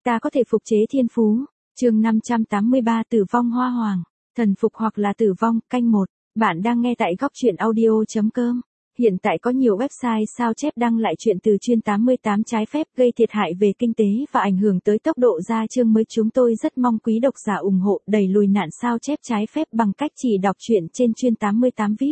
Ta có thể phục chế thiên phú. Chương 583 Tử vong hoa hoàng. Thần phục hoặc là tử vong, canh 1. Bạn đang nghe tại góc truyện audio.com. Hiện tại có nhiều website sao chép đăng lại chuyện từ chuyên 88 trái phép gây thiệt hại về kinh tế và ảnh hưởng tới tốc độ ra chương mới. Chúng tôi rất mong quý độc giả ủng hộ đẩy lùi nạn sao chép trái phép bằng cách chỉ đọc truyện trên chuyên 88 VIP.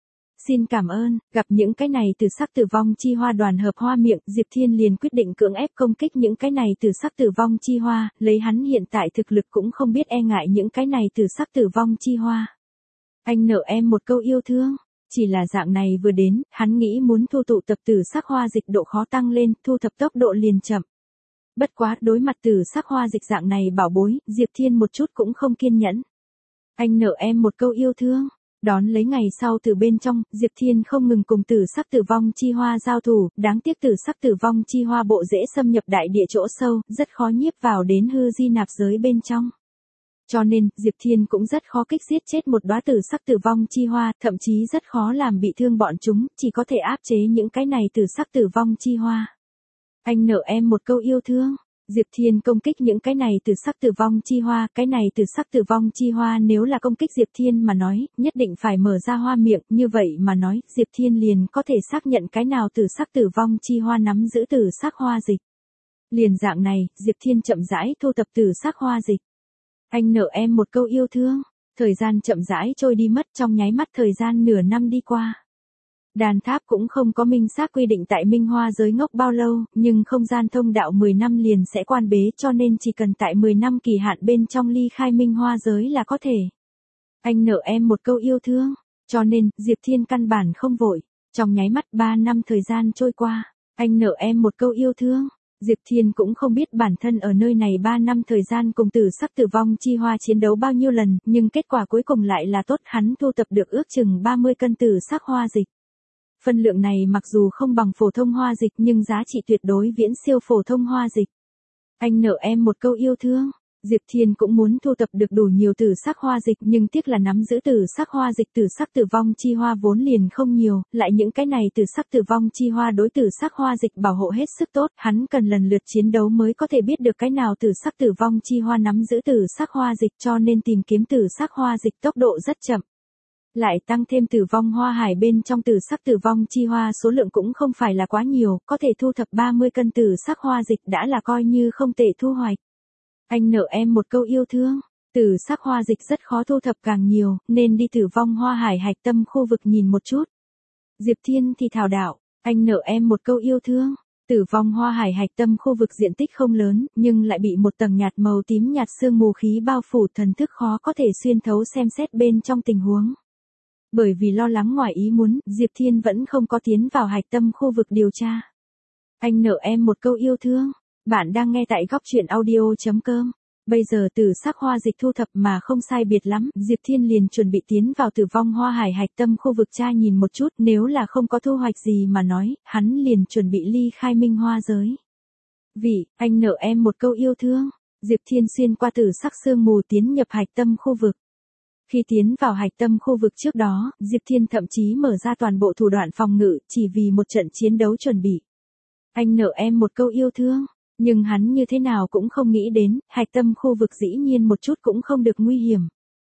Xin cảm ơn. Gặp những cái này từ sắc tử vong chi hoa đoàn hợp hoa miệng, Diệp Thiên liền quyết định cưỡng ép công kích những cái này từ sắc tử vong chi hoa, lấy hắn hiện tại thực lực cũng không biết e ngại những cái này từ sắc tử vong chi hoa. Anh nợ em một câu yêu thương. Chỉ là dạng này vừa đến, hắn nghĩ muốn thu tụ tập tử sắc hoa dịch độ khó tăng lên, thu thập tốc độ liền chậm. Bất quá, đối mặt tử sắc hoa dịch dạng này bảo bối, Diệp Thiên một chút cũng không kiên nhẫn. Anh nợ em một câu yêu thương. Đón lấy ngày sau từ bên trong, Diệp Thiên không ngừng cùng tử sắc tử vong chi hoa giao thủ, đáng tiếc tử sắc tử vong chi hoa bộ dễ xâm nhập đại địa chỗ sâu, rất khó nhiếp vào đến hư di nạp giới bên trong. Cho nên, Diệp Thiên cũng rất khó kích giết chết một đóa tử sắc tử vong chi hoa, thậm chí rất khó làm bị thương bọn chúng, chỉ có thể áp chế những cái này tử sắc tử vong chi hoa. Anh nợ em một câu yêu thương. Diệp Thiên công kích những cái này từ sắc tử vong chi hoa, cái này từ sắc tử vong chi hoa nếu là công kích Diệp Thiên mà nói, nhất định phải mở ra hoa miệng, như vậy mà nói, Diệp Thiên liền có thể xác nhận cái nào từ sắc tử vong chi hoa nắm giữ tử sắc hoa dịch. Liền dạng này, Diệp Thiên chậm rãi thu tập tử sắc hoa dịch. Anh nợ em một câu yêu thương. Thời gian chậm rãi trôi đi mất, trong nháy mắt thời gian nửa năm đi qua. Đàn tháp cũng không có minh xác quy định tại Minh Hoa giới ngốc bao lâu, nhưng không gian thông đạo 10 năm liền sẽ quan bế, cho nên chỉ cần tại 10 năm kỳ hạn bên trong ly khai Minh Hoa giới là có thể. Anh nợ em một câu yêu thương, cho nên Diệp Thiên căn bản không vội. Trong nháy mắt 3 năm thời gian trôi qua, anh nợ em một câu yêu thương. Diệp Thiên cũng không biết bản thân ở nơi này 3 năm thời gian cùng tử sắc tử vong chi hoa chiến đấu bao nhiêu lần, nhưng kết quả cuối cùng lại là tốt, hắn thu tập được ước chừng 30 cân tử sắc hoa dịch. Phân lượng này mặc dù không bằng phổ thông hoa dịch nhưng giá trị tuyệt đối viễn siêu phổ thông hoa dịch. Anh nợ em một câu yêu thương. Diệp Thiên cũng muốn thu tập được đủ nhiều tử sắc hoa dịch nhưng tiếc là nắm giữ tử sắc hoa dịch tử sắc tử vong chi hoa vốn liền không nhiều, lại những cái này tử sắc tử vong chi hoa đối tử sắc hoa dịch bảo hộ hết sức tốt, hắn cần lần lượt chiến đấu mới có thể biết được cái nào tử sắc tử vong chi hoa nắm giữ tử sắc hoa dịch, cho nên tìm kiếm tử sắc hoa dịch tốc độ rất chậm. Lại tăng thêm tử vong hoa hải bên trong tử sắc tử vong chi hoa số lượng cũng không phải là quá nhiều, có thể thu thập 30 cân tử sắc hoa dịch đã là coi như không tệ thu hoạch. Anh nợ em một câu yêu thương. Tử sắc hoa dịch rất khó thu thập càng nhiều, nên đi tử vong hoa hải hạch tâm khu vực nhìn một chút. Diệp Thiên thì thảo đạo, anh nợ em một câu yêu thương. Tử vong hoa hải hạch tâm khu vực diện tích không lớn, nhưng lại bị một tầng nhạt màu tím nhạt sương mù khí bao phủ, thần thức khó có thể xuyên thấu xem xét bên trong tình huống. Bởi vì lo lắng ngoài ý muốn, Diệp Thiên vẫn không có tiến vào hạch tâm khu vực điều tra. Anh nợ em một câu yêu thương. Bạn đang nghe tại góc truyện audio.com. Bây giờ tử sắc hoa dịch thu thập mà không sai biệt lắm, Diệp Thiên liền chuẩn bị tiến vào tử vong hoa hải hạch tâm khu vực tra nhìn một chút, nếu là không có thu hoạch gì mà nói, hắn liền chuẩn bị ly khai Minh Hoa giới. Vì, anh nợ em một câu yêu thương. Diệp Thiên xuyên qua tử sắc sương mù tiến nhập hạch tâm khu vực. Khi tiến vào hạch tâm khu vực trước đó, Diệp Thiên thậm chí mở ra toàn bộ thủ đoạn phòng ngự, chỉ vì một trận chiến đấu chuẩn bị. Anh nợ em một câu yêu thương. Nhưng hắn như thế nào cũng không nghĩ đến, hạch tâm khu vực dĩ nhiên một chút cũng không được nguy hiểm.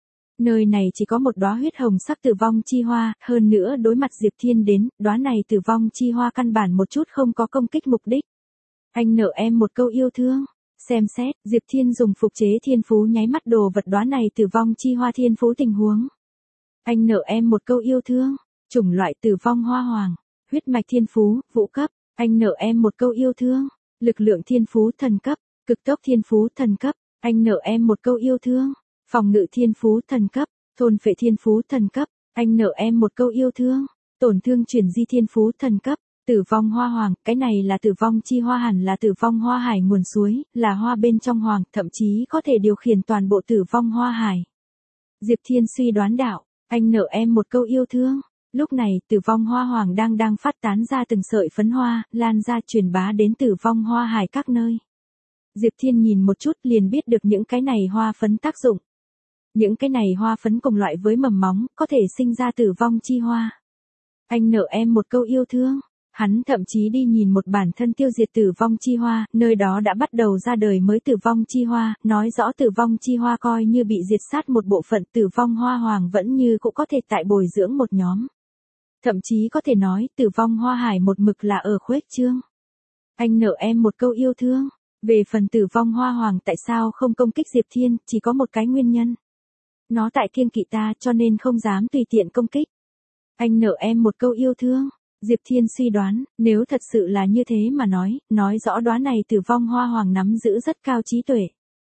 Nơi này chỉ có một đóa huyết hồng sắc tử vong chi hoa, hơn nữa đối mặt Diệp Thiên đến, đóa này tử vong chi hoa căn bản một chút không có công kích mục đích. Anh nợ em một câu yêu thương. Xem xét, Diệp Thiên dùng phục chế thiên phú nháy mắt đồ vật đóa này tử vong chi hoa thiên phú tình huống. Anh nợ em một câu yêu thương. Chủng loại tử vong hoa hoàng, huyết mạch thiên phú, vũ cấp. Anh nợ em một câu yêu thương. Lực lượng thiên phú thần cấp, cực tốc thiên phú thần cấp, anh nợ em một câu yêu thương. Phòng ngự thiên phú thần cấp, thôn phệ thiên phú thần cấp, anh nợ em một câu yêu thương. Tổn thương chuyển di thiên phú thần cấp, tử vong hoa hoàng, cái này là tử vong chi hoa hẳn là tử vong hoa hải nguồn suối, là hoa bên trong hoàng, thậm chí có thể điều khiển toàn bộ tử vong hoa hải. Diệp Thiên suy đoán đạo, anh nợ em một câu yêu thương. Lúc này, tử vong hoa hoàng đang phát tán ra từng sợi phấn hoa, lan ra truyền bá đến tử vong hoa hải các nơi. Diệp Thiên nhìn một chút liền biết được những cái này hoa phấn tác dụng. Những cái này hoa phấn cùng loại với mầm móng, có thể sinh ra tử vong chi hoa. Anh nợ em một câu yêu thương. Hắn thậm chí đi nhìn một bản thân tiêu diệt tử vong chi hoa, nơi đó đã bắt đầu ra đời mới tử vong chi hoa, nói rõ tử vong chi hoa coi như bị diệt sát một bộ phận, tử vong hoa hoàng vẫn như cũng có thể tại bồi dưỡng một nhóm. Thậm chí có thể nói, tử vong hoa hải một mực là ở khuếch trương. Anh nợ em một câu yêu thương. Về phần tử vong hoa hoàng tại sao không công kích Diệp Thiên, chỉ có một cái nguyên nhân. Nó tại kiêng kỵ ta cho nên không dám tùy tiện công kích. Anh nợ em một câu yêu thương. Diệp Thiên suy đoán, nếu thật sự là như thế mà nói rõ đóa này tử vong hoa hoàng nắm giữ rất cao trí tuệ.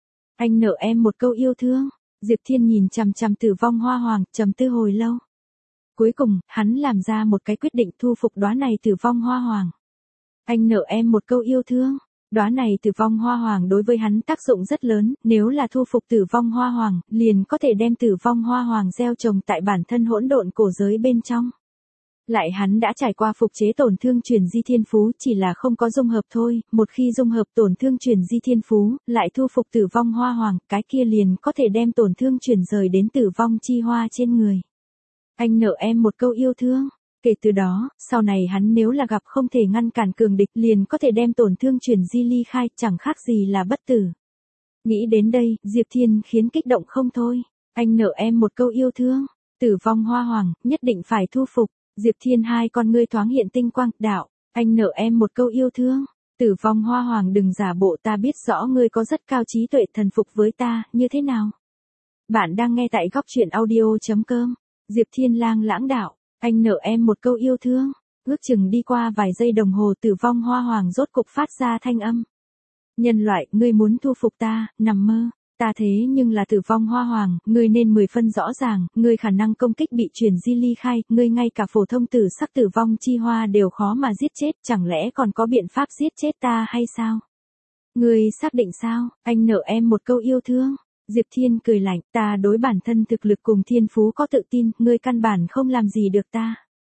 Anh nợ em một câu yêu thương. Diệp Thiên nhìn chằm chằm tử vong hoa hoàng, trầm tư hồi lâu. Cuối cùng, hắn làm ra một cái quyết định thu phục đóa này tử vong hoa hoàng. Anh nợ em một câu yêu thương. Đóa này tử vong hoa hoàng đối với hắn tác dụng rất lớn, nếu là thu phục tử vong hoa hoàng, liền có thể đem tử vong hoa hoàng gieo trồng tại bản thân hỗn độn cổ giới bên trong. Lại hắn đã trải qua phục chế tổn thương truyền di thiên phú, chỉ là không có dung hợp thôi, một khi dung hợp tổn thương truyền di thiên phú, lại thu phục tử vong hoa hoàng, cái kia liền có thể đem tổn thương truyền rời đến tử vong chi hoa trên người. Anh nợ em một câu yêu thương. Kể từ đó, sau này hắn nếu là gặp không thể ngăn cản cường địch liền có thể đem tổn thương truyền di ly khai, chẳng khác gì là bất tử. Nghĩ đến đây, Diệp Thiên khiến kích động không thôi. Anh nợ em một câu yêu thương. Tử vong hoa hoàng, nhất định phải thu phục. Diệp Thiên hai con ngươi thoáng hiện tinh quang, đạo. Anh nợ em một câu yêu thương. Tử vong hoa hoàng đừng giả bộ, ta biết rõ ngươi có rất cao trí tuệ, thần phục với ta, như thế nào? Bạn đang nghe tại góc truyện audio.com. Diệp Thiên lang lãng đạo. Anh nợ em một câu yêu thương. Ước chừng đi qua vài giây đồng hồ, tử vong hoa hoàng rốt cục phát ra thanh âm. Nhân loại, ngươi muốn thu phục ta, nằm mơ. Ta thế nhưng là tử vong hoa hoàng, ngươi nên 10 phân rõ ràng, ngươi khả năng công kích bị truyền di ly khai, ngươi ngay cả phổ thông tử sắc tử vong chi hoa đều khó mà giết chết, chẳng lẽ còn có biện pháp giết chết ta hay sao? Ngươi xác định sao? Anh nợ em một câu yêu thương. Diệp Thiên cười lạnh, ta đối bản thân thực lực cùng thiên phú có tự tin, ngươi căn bản không làm gì được ta.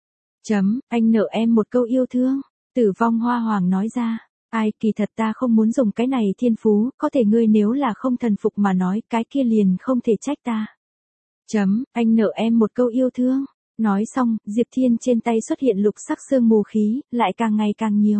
Anh nợ em một câu yêu thương. Tử vong hoa hoàng nói ra, ai, kỳ thật ta không muốn dùng cái này thiên phú, có thể ngươi nếu là không thần phục mà nói, cái kia liền không thể trách ta. Anh nợ em một câu yêu thương. Nói xong, Diệp Thiên trên tay xuất hiện lục sắc sương mù khí, lại càng ngày càng nhiều.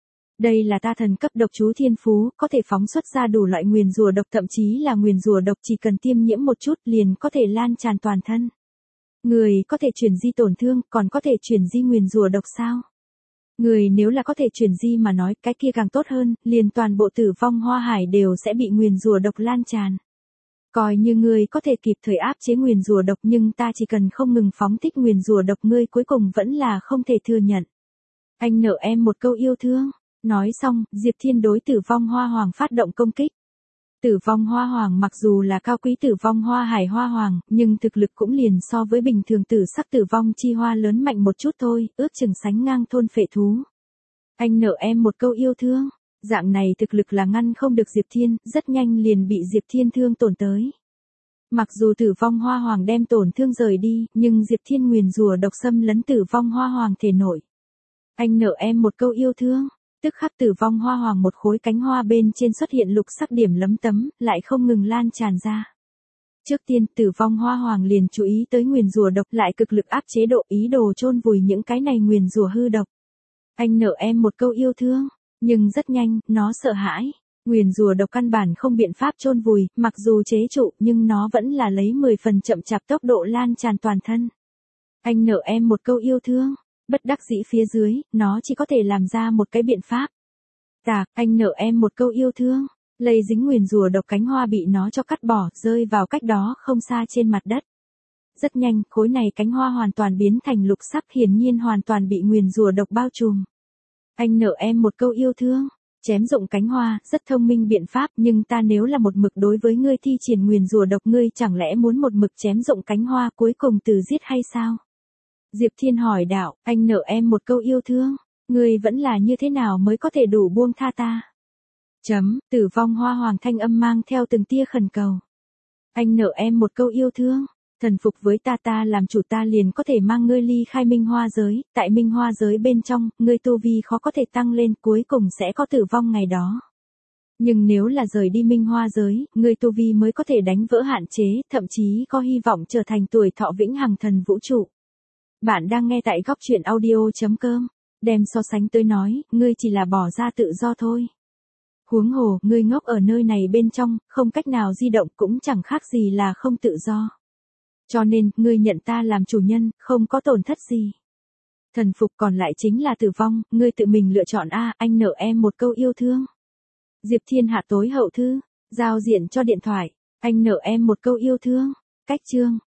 Đây là ta thần cấp độc chú thiên phú, có thể phóng xuất ra đủ loại nguyền rủa độc, thậm chí là nguyền rủa độc chỉ cần tiêm nhiễm một chút liền có thể lan tràn toàn thân. Người có thể truyền di tổn thương, còn có thể truyền di nguyền rủa độc sao? Người nếu là có thể truyền di mà nói, cái kia càng tốt hơn, liền toàn bộ tử vong hoa hải đều sẽ bị nguyền rủa độc lan tràn. Coi như ngươi có thể kịp thời áp chế nguyền rủa độc, nhưng ta chỉ cần không ngừng phóng thích nguyền rủa độc, ngươi cuối cùng vẫn là không thể thừa nhận. Anh nợ em một câu yêu thương. Nói xong, Diệp Thiên đối tử vong hoa hoàng phát động công kích. Tử vong hoa hoàng mặc dù là cao quý tử vong hoa hải hoa hoàng, nhưng thực lực cũng liền so với bình thường tử sắc tử vong chi hoa lớn mạnh một chút thôi, ước chừng sánh ngang thôn phệ thú. Anh nợ em một câu yêu thương. Dạng này thực lực là ngăn không được Diệp Thiên, rất nhanh liền bị Diệp Thiên thương tổn tới. Mặc dù tử vong hoa hoàng đem tổn thương rời đi, nhưng Diệp Thiên nguyền rủa độc xâm lấn tử vong hoa hoàng thể nội. Anh nợ em một câu yêu thương. Tức khắc tử vong hoa hoàng một khối cánh hoa bên trên xuất hiện lục sắc điểm lấm tấm, lại không ngừng lan tràn ra. Trước tiên, tử vong hoa hoàng liền chú ý tới nguyền rủa độc, lại cực lực áp chế độ, ý đồ chôn vùi những cái này nguyền rủa hư độc. Anh nợ em một câu yêu thương, nhưng rất nhanh, nó sợ hãi. Nguyền rủa độc căn bản không biện pháp chôn vùi, mặc dù chế trụ, nhưng nó vẫn là lấy 10 phần chậm chạp tốc độ lan tràn toàn thân. Anh nợ em một câu yêu thương. Bất đắc dĩ phía dưới, nó chỉ có thể làm ra một cái biện pháp. Anh nợ em một câu yêu thương. Lây dính nguyền rủa độc cánh hoa bị nó cho cắt bỏ, rơi vào cách đó không xa trên mặt đất. Rất nhanh, khối này cánh hoa hoàn toàn biến thành lục sắc, hiển nhiên hoàn toàn bị nguyền rủa độc bao trùm. Anh nợ em một câu yêu thương. Chém dụng cánh hoa, rất thông minh biện pháp, nhưng ta nếu là một mực đối với ngươi thi triển nguyền rủa độc, ngươi chẳng lẽ muốn một mực chém dụng cánh hoa cuối cùng từ giết hay sao? Diệp Thiên hỏi đạo, anh nợ em một câu yêu thương, ngươi vẫn là như thế nào mới có thể đủ buông tha ta? Tử vong hoa hoàng thanh âm mang theo từng tia khẩn cầu. Anh nợ em một câu yêu thương, thần phục với ta làm chủ, ta liền có thể mang ngươi ly khai minh hoa giới, tại minh hoa giới bên trong, ngươi tu vi khó có thể tăng lên, cuối cùng sẽ có tử vong ngày đó. Nhưng nếu là rời đi minh hoa giới, ngươi tu vi mới có thể đánh vỡ hạn chế, thậm chí có hy vọng trở thành tuổi thọ vĩnh hằng thần vũ trụ. Bạn đang nghe tại góc truyện audio.com. Đem so sánh tới nói, ngươi chỉ là bỏ ra tự do thôi. Huống hồ, ngươi ngốc ở nơi này bên trong, không cách nào di động cũng chẳng khác gì là không tự do. Cho nên, ngươi nhận ta làm chủ nhân, không có tổn thất gì. Thần phục còn lại chính là tử vong, ngươi tự mình lựa chọn a, anh nợ em một câu yêu thương. Diệp Thiên Hạ tối hậu thư, giao diện cho điện thoại, anh nợ em một câu yêu thương. Cách chương